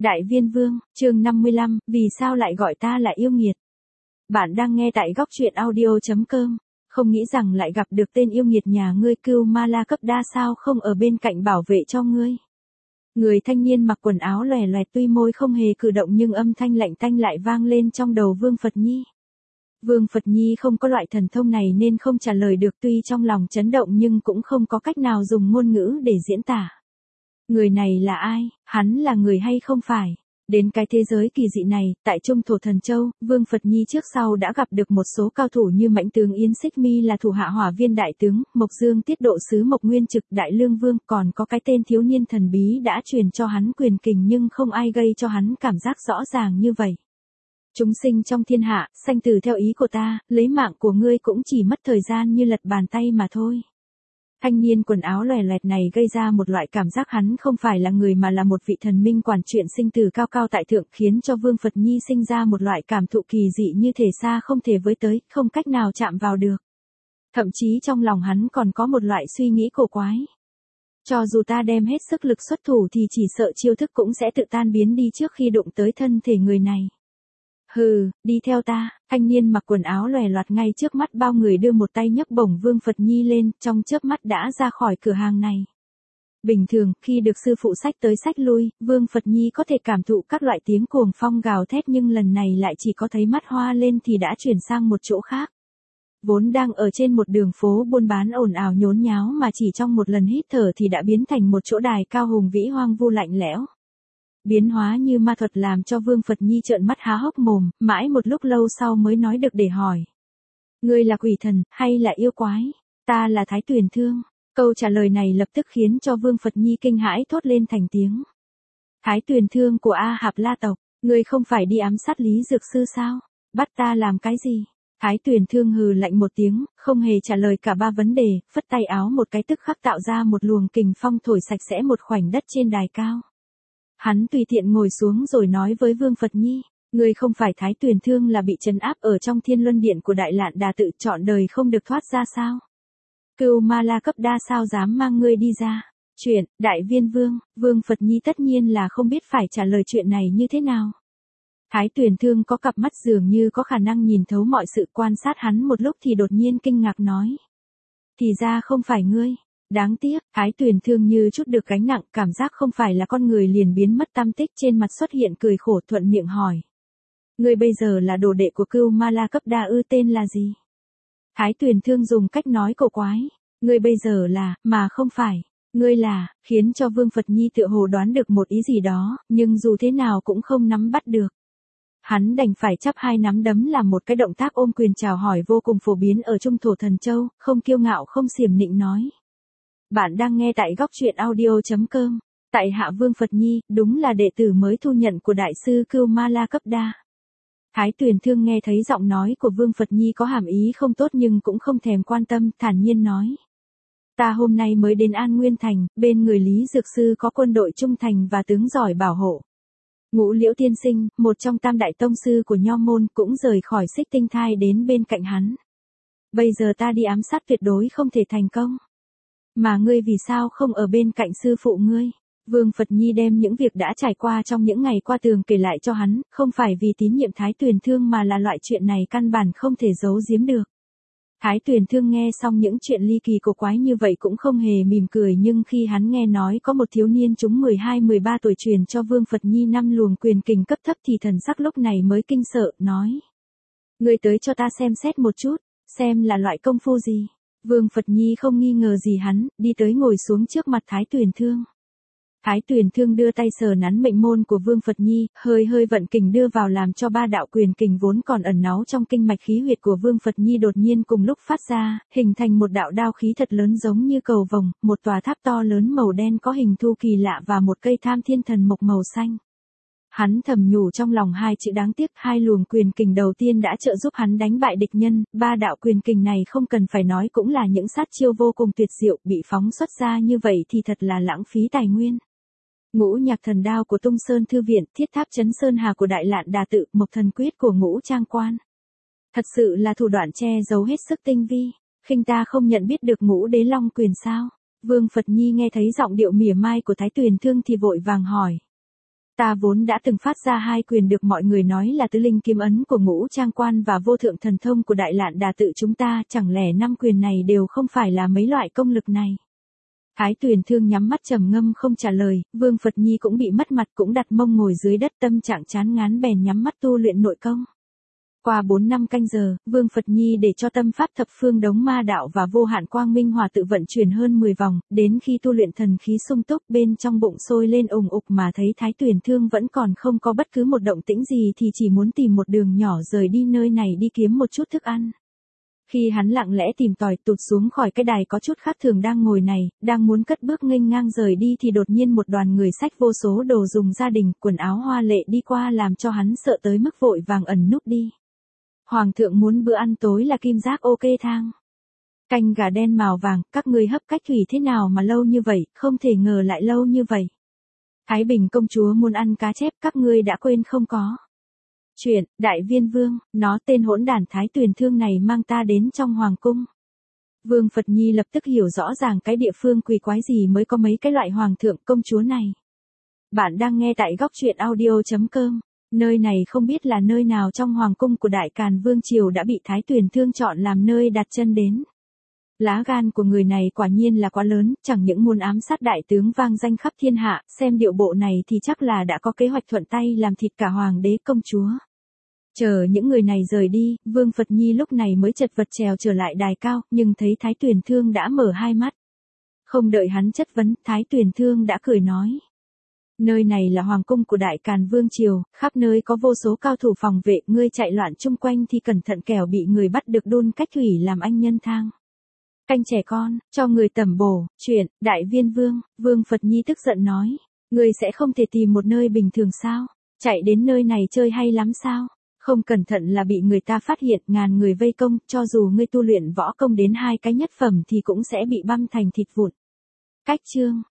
Đại Viên Vương, chương 55, vì sao lại gọi ta là yêu nghiệt? Bạn đang nghe tại góc truyện audio.com, không nghĩ rằng lại gặp được tên yêu nghiệt nhà ngươi Cưu Ma La cấp đa sao không ở bên cạnh bảo vệ cho ngươi. Người thanh niên mặc quần áo lòe loẹt tuy môi không hề cử động nhưng âm thanh lạnh tanh lại vang lên trong đầu Vương Phật Nhi. Vương Phật Nhi không có loại thần thông này nên không trả lời được, tuy trong lòng chấn động nhưng cũng không có cách nào dùng ngôn ngữ để diễn tả. Người này là ai, hắn là người hay không phải? Đến cái thế giới kỳ dị này, tại Trung Thổ Thần Châu, Vương Phật Nhi trước sau đã gặp được một số cao thủ như Mãnh tướng Yến Xích Mi là thủ hạ Hỏa Viên đại tướng, Mộc Dương Tiết Độ sứ Mộc Nguyên Trực Đại Lương Vương, còn có cái tên thiếu niên thần bí đã truyền cho hắn quyền kình nhưng không ai gây cho hắn cảm giác rõ ràng như vậy. Chúng sinh trong thiên hạ, sanh tử theo ý của ta, lấy mạng của ngươi cũng chỉ mất thời gian như lật bàn tay mà thôi. Thanh niên quần áo lòe loẹt này gây ra một loại cảm giác hắn không phải là người mà là một vị thần minh quản chuyện sinh tử cao cao tại thượng, khiến cho Vương Phật Nhi sinh ra một loại cảm thụ kỳ dị như thể xa không thể với tới, không cách nào chạm vào được. Thậm chí trong lòng hắn còn có một loại suy nghĩ cổ quái. Cho dù ta đem hết sức lực xuất thủ thì chỉ sợ chiêu thức cũng sẽ tự tan biến đi trước khi đụng tới thân thể người này. Hừ, đi theo ta, thanh niên mặc quần áo lòe loẹt ngay trước mắt bao người đưa một tay nhấc bổng Vương Phật Nhi lên, trong chớp mắt đã ra khỏi cửa hàng này. Bình thường, khi được sư phụ xách tới xách lui, Vương Phật Nhi có thể cảm thụ các loại tiếng cuồng phong gào thét nhưng lần này lại chỉ có thấy mắt hoa lên thì đã chuyển sang một chỗ khác. Vốn đang ở trên một đường phố buôn bán ồn ào nhốn nháo mà chỉ trong một lần hít thở thì đã biến thành một chỗ đài cao hùng vĩ hoang vu lạnh lẽo. Biến hóa như ma thuật làm cho Vương Phật Nhi trợn mắt há hốc mồm, mãi một lúc lâu sau mới nói được để hỏi. Ngươi là quỷ thần, hay là yêu quái? Ta là Thái Tuyền Thương. Câu trả lời này lập tức khiến cho Vương Phật Nhi kinh hãi thốt lên thành tiếng. Thái Tuyền Thương của A Hạp La tộc, ngươi không phải đi ám sát Lý Dược Sư sao? Bắt ta làm cái gì? Thái Tuyền Thương hừ lạnh một tiếng, không hề trả lời cả ba vấn đề, phất tay áo một cái tức khắc tạo ra một luồng kình phong thổi sạch sẽ một khoảnh đất trên đài cao. Hắn tùy tiện ngồi xuống rồi nói với Vương Phật Nhi, ngươi không phải Thái Tuyền Thương là bị trấn áp ở trong Thiên Luân Điện của Đại Lạn Đà tự trọn đời không được thoát ra sao? Cưu Ma La cấp đa sao dám mang ngươi đi ra? Chuyện, Đại Viên Vương, Vương Phật Nhi tất nhiên là không biết phải trả lời chuyện này như thế nào. Thái Tuyền Thương có cặp mắt dường như có khả năng nhìn thấu mọi sự, quan sát hắn một lúc thì đột nhiên kinh ngạc nói. Thì ra không phải ngươi. Đáng tiếc, Thái Tuyền Thương như chút được gánh nặng, cảm giác không phải là con người liền biến mất tăm tích, trên mặt xuất hiện cười khổ thuận miệng hỏi. Ngươi bây giờ là đồ đệ của Cưu Ma La cấp đa ư, tên là gì? Thái Tuyền Thương dùng cách nói cổ quái. Ngươi bây giờ là, mà không phải. Ngươi là, khiến cho Vương Phật Nhi tựa hồ đoán được một ý gì đó, nhưng dù thế nào cũng không nắm bắt được. Hắn đành phải chắp hai nắm đấm làm một cái động tác ôm quyền chào hỏi vô cùng phổ biến ở Trung Thổ Thần Châu, không kiêu ngạo không xiểm nịnh nói. Bạn đang nghe tại góc truyện audio.com. Tại hạ Vương Phật Nhi, đúng là đệ tử mới thu nhận của Đại sư Cưu Ma La cấp đa. Thái Tuyền Thương nghe thấy giọng nói của Vương Phật Nhi có hàm ý không tốt nhưng cũng không thèm quan tâm, thản nhiên nói. Ta hôm nay mới đến An Nguyên Thành, bên người Lý Dược Sư có quân đội trung thành và tướng giỏi bảo hộ. Ngũ Liễu Tiên Sinh, một trong tam đại tông sư của Nho Môn cũng rời khỏi Xích Tinh Thai đến bên cạnh hắn. Bây giờ ta đi ám sát tuyệt đối không thể thành công. Mà ngươi vì sao không ở bên cạnh sư phụ ngươi? Vương Phật Nhi đem những việc đã trải qua trong những ngày qua tường kể lại cho hắn, không phải vì tín nhiệm Thái Tuyền Thương mà là loại chuyện này căn bản không thể giấu giếm được. Thái Tuyền Thương nghe xong những chuyện ly kỳ cổ quái như vậy cũng không hề mỉm cười, nhưng khi hắn nghe nói có một thiếu niên chúng 12-13 tuổi truyền cho Vương Phật Nhi 5 luồng quyền kình cấp thấp thì thần sắc lúc này mới kinh sợ, nói. Ngươi tới cho ta xem xét một chút, xem là loại công phu gì. Vương Phật Nhi không nghi ngờ gì hắn, đi tới ngồi xuống trước mặt Thái Tuyền Thương. Thái Tuyền Thương đưa tay sờ nắn mệnh môn của Vương Phật Nhi, hơi vận kình đưa vào làm cho ba đạo quyền kình vốn còn ẩn náu trong kinh mạch khí huyệt của Vương Phật Nhi đột nhiên cùng lúc phát ra, hình thành một đạo đao khí thật lớn giống như cầu vồng, một tòa tháp to lớn màu đen có hình thu kỳ lạ và một cây tham thiên thần mộc màu xanh. Hắn thầm nhủ trong lòng hai chữ đáng tiếc, hai luồng quyền kình đầu tiên đã trợ giúp hắn đánh bại địch nhân, ba đạo quyền kình này không cần phải nói cũng là những sát chiêu vô cùng tuyệt diệu, bị phóng xuất ra như vậy thì thật là lãng phí tài nguyên. Ngũ Nhạc Thần Đao của Tung Sơn Thư Viện, Thiết Tháp Chấn Sơn Hà của Đại Lạn Đà tự, Mộc Thần Quyết của Ngũ Trang Quan. Thật sự là thủ đoạn che giấu hết sức tinh vi, khinh ta không nhận biết được Ngũ Đế Long quyền sao? Vương Phật Nhi nghe thấy giọng điệu mỉa mai của Thái Tuyền Thương thì vội vàng hỏi. Ta vốn đã từng phát ra 2 quyền được mọi người nói là tứ linh kiếm ấn của Ngũ Trang Quan và vô thượng thần thông của Đại Lạn Đà tự chúng ta, chẳng lẽ 5 quyền này đều không phải là mấy loại công lực này. Thái Tuyền Thương nhắm mắt trầm ngâm không trả lời, Vương Phật Nhi cũng bị mất mặt, cũng đặt mông ngồi dưới đất, tâm trạng chán ngán bèn nhắm mắt tu luyện nội công. Qua 4-5 canh giờ, Vương Phật Nhi để cho tâm pháp thập phương đống ma đạo và vô hạn quang minh hòa tự vận chuyển hơn 10 vòng, đến khi tu luyện thần khí sung túc, bên trong bụng sôi lên ùng ục mà thấy Thái Tuyền Thương vẫn còn không có bất cứ một động tĩnh gì thì chỉ muốn tìm một đường nhỏ rời đi nơi này đi kiếm một chút thức ăn. Khi hắn lặng lẽ tìm tòi tụt xuống khỏi cái đài có chút khác thường đang ngồi này, đang muốn cất bước nghênh ngang rời đi thì đột nhiên một đoàn người xách vô số đồ dùng gia đình, quần áo hoa lệ đi qua làm cho hắn sợ tới mức vội vàng ẩn núp đi. Hoàng thượng muốn bữa ăn tối là kim giác ok thang. Canh gà đen màu vàng, các ngươi hấp cách thủy thế nào mà lâu như vậy, không thể ngờ lại lâu như vậy. Thái Bình công chúa muốn ăn cá chép, các ngươi đã quên không có. Chuyện, Đại Viên Vương, nó tên hỗn đản Thái Tuyền Thương này mang ta đến trong hoàng cung. Vương Phật Nhi lập tức hiểu rõ ràng cái địa phương quỷ quái gì mới có mấy cái loại hoàng thượng công chúa này. Bạn đang nghe tại góc truyện audio.com. Nơi này không biết là nơi nào trong hoàng cung của Đại Càn Vương Triều đã bị Thái Tuyền Thương chọn làm nơi đặt chân đến. Lá gan của người này quả nhiên là quá lớn, chẳng những muốn ám sát đại tướng vang danh khắp thiên hạ, xem điệu bộ này thì chắc là đã có kế hoạch thuận tay làm thịt cả hoàng đế công chúa. Chờ những người này rời đi, Vương Phật Nhi lúc này mới chật vật trèo trở lại đài cao, nhưng thấy Thái Tuyền Thương đã mở hai mắt. Không đợi hắn chất vấn, Thái Tuyền Thương đã cười nói. Nơi này là hoàng cung của Đại Càn Vương Triều, khắp nơi có vô số cao thủ phòng vệ, ngươi chạy loạn chung quanh thì cẩn thận kẻo bị người bắt được đun cách thủy làm anh nhân thang. Canh trẻ con, cho người tẩm bổ, chuyện, Đại Viên Vương, Vương Phật Nhi tức giận nói. Ngươi sẽ không thể tìm một nơi bình thường sao? Chạy đến nơi này chơi hay lắm sao? Không cẩn thận là bị người ta phát hiện, ngàn người vây công, cho dù ngươi tu luyện võ công đến 2 cái nhất phẩm thì cũng sẽ bị băm thành thịt vụn. Cách chương,